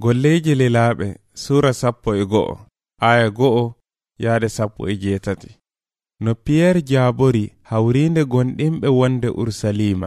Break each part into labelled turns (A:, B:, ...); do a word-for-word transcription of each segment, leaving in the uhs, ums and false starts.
A: Golleeji lilaaɓe Suura sappo e go'o aya go'o yaade sappo e jeetati. No Piyeer jaabori hawriinde gonɗinɓe wonde Urusalima.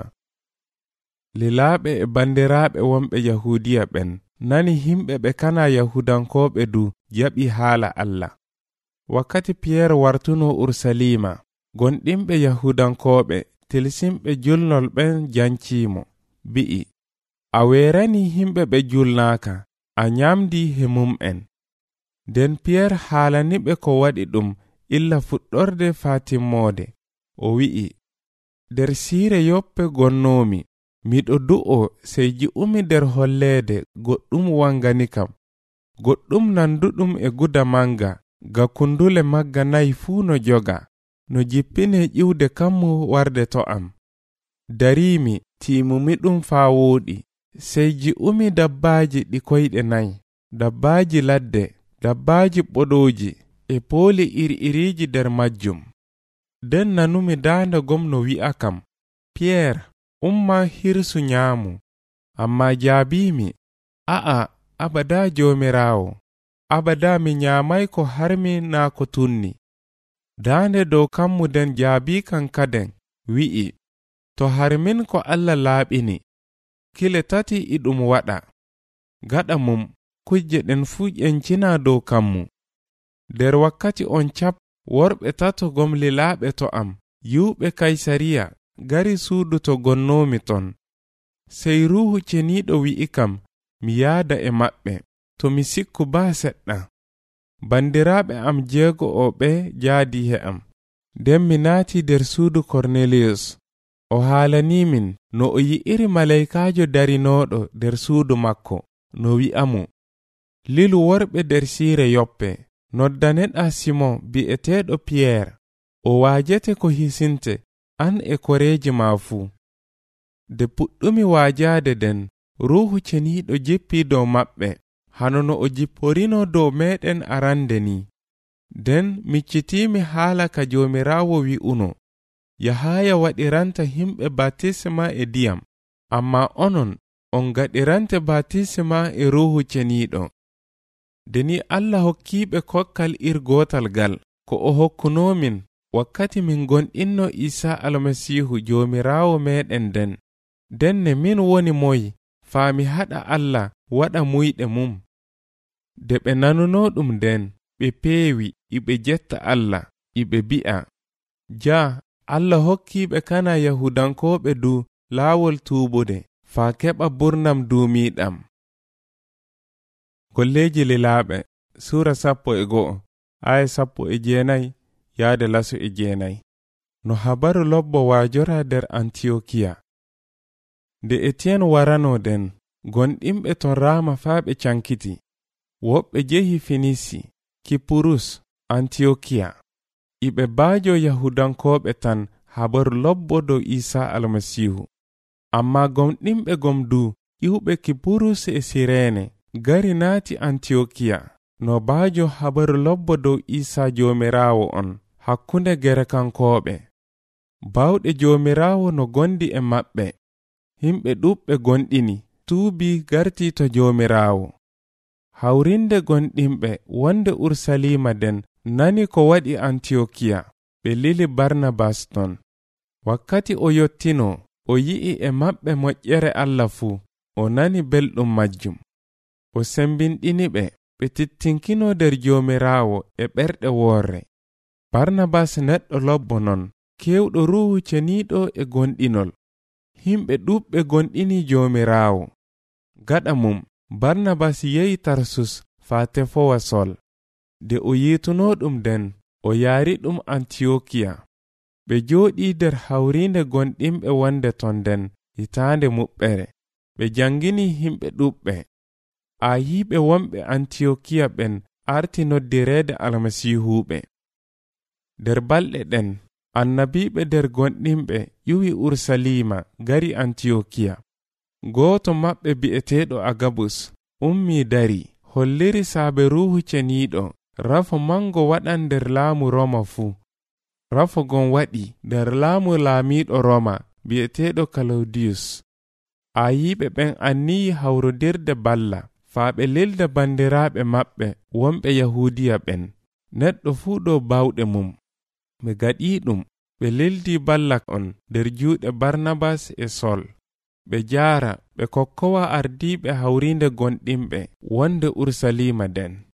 A: Lilaaɓe e bandiraaɓe wonɓe Yahudiya ɓen nani himɓe ɓe kana Yahudankooɓe du jaɓi haala Allah. Wakkati Piyeer wartuno Urusalima, gonɗinɓe Yahudankooɓe tilsimɓe julnol ɓen janciimo, bi'i, a weerani himɓe ɓe julnaaka, a nyamdi he mum'en. Nden Piyeer haalaniɓe ko waɗi ɗum illa fuɗɗorde faa timmoode. O wi'i, nder siire Yoppe gonnoomi, miɗo du'o sey ji'umi nder holleede goɗɗum wangani kam, goɗɗum nanduɗum e guda manga, gakundule magga nayi fuu no joga, no jippine ƴiwde kammu warde to am. Dariimi tiimumi ɗum faa wooɗi, sey ji'umi dabbaaji ɗi koyɗe nayi, dabbaaji ladde, dabbaaji ɓoɗooji e pooli iri-iriiji nder majjum. Nden nanumi daande gom no wi'a kam, Piyeer, umma hirsu nyaamu. Amma jaabiimi, a'a, abada Joomiraawo, abada mi nyaamay ko harmi naa ko tunni. Daande dow kammu den jaabii kan kaden, wi'i, to harmin ko Allah laaɓini, kile tati e ɗum waɗa. Gaɗa mum, kujje ɗen fuu ƴencina dow kammu. Nder wakkati on cap, worɓe tato gom lilaaɓe to am, yuuɓe Kaysariya, gari suudu to gonnoomi ton. Sey Ruuhu Ceniiɗo wi'i kam, mi yaada e maɓɓe, to mi sikku baa seɗɗa. Bandiraaɓe am jeego o ɓe jaadi he am. Nden mi naati nder suudu Korneliyus. O haalanimin no o yi'iri malaykaajo darinooɗo nder suudu makko, no wi'amo, lilu worɓe nder siire Yoppe, noddaneɗa Simon bi'eteeɗo Piyeer, o waajete ko hisinte, an e koreeji ma fuu. De puɗɗumi waajaade den, Ruuhu Ceniiɗo jippii dow maɓɓe, hano no o jipporino dow meɗen arande ni. Nden miccitiimi haala ka Joomiraawo wi'uno, Yahaaya waɗiranta himɓe batisma e diyam, amma onon on gaɗirante batisma e Ruuhu Ceniiɗo. Deni Allah hokkiiɓe kokkal irgotal gal, ko o hokkunoomin wakkati min gonɗinno Isaa Almasiihu Joomiraawo meɗen den. Den ne min woni moyi, faa mi haɗa Allah waɗa muyɗe mum. De ɓe nanuno ɗum den, ɓe peewi iɓe jetta Allah, iɓe bi'a, jaa, Allah hokkiiɓe kana Yahudankooɓe du laawol tuubude, faa keɓa burnam duumiiɗam. Golleeji lilaaɓe Suura sappo e go'o aya sappo e jeenayi yaade laso e jeenayi. No habaru lobbo waajora nder Antiyokiya. Nde Etiyen warano den, gonɗinɓe ton Raama faa ɓe cankiti. Woɓɓe jehi Finisi, Kipurus, Antiyokiya. Iɓe baajo Yahudankooɓe tan habaru lobbo dow Isaa Almasiihu. Amma gonɗinɓe gom du ƴiwɓe Kipurus e Sireene gari naati Antiyokiya, no baajo habaru lobbo dow Isaa Joomiraawo on hakkunde Gerekankooɓe. Baawɗe Joomiraawo no gondi e maɓɓe. Himɓe ɗuɓɓe gonɗini, tuubi garti to Joomiraawo. Hawrinde gonɗinɓe wonde Urusalima den nani ko waɗi Antiyokiya, ɓe lili Barnabas ton. Wakkati o yottino, o yi'i e maɓɓe moƴƴere Allah fuu, o nani belɗum majjum. O sembinɗini ɓe, ɓe tittinkino nder Joomiraawo e ɓerɗe woorre. Barnabas neɗɗo lobbo non, kewɗo Ruuhu Ceniiɗo e gonɗinol. Himɓe ɗuɓɓe gonɗini Joomiraawo. Gaɗa mum, Barnabas yehi Tarsus faa tefowa Sol. De o yiituno ɗum den, o yaari ɗum Antiyokiya. Ɓe jooɗii nder hawriinde gonɗinɓe wonde ton den hitaande muɓɓere. Ɓe jangini himɓe ɗuɓɓe. Aayiɓe wonɓe Antiyokiya ɓen arti noddireede almasiihuɓe. Nder balɗe ɗen, annabiiɓe nder gonɗinɓe ƴuwi Urusalima gari Antiyokiya. Gooto maɓɓe bi'eteeɗo Agabus ummii dari, holliri saabe Ruuhu Ceniiɗo, rafo mango waɗan nder laamu Roma fuu. Rafo gon waɗi nder laamu laamiiɗo Roma bi'eteeɗo Kalawdiyus. Aayiɓe ɓen anniyi hawrodirde balla faa ɓe lilda bandiraaɓe maɓɓe wonɓe Yahuudiya ɓen. Neɗɗo fuu ɗo bawɗe mum. Ɓe gaɗii ɗum, ɓe lildi ballak on nder juuɗe Barnabas e Sol. Ɓe jaara ɓe kokkowa ardiiɓe hawriinde gonɗinɓe wonde Urusalima den.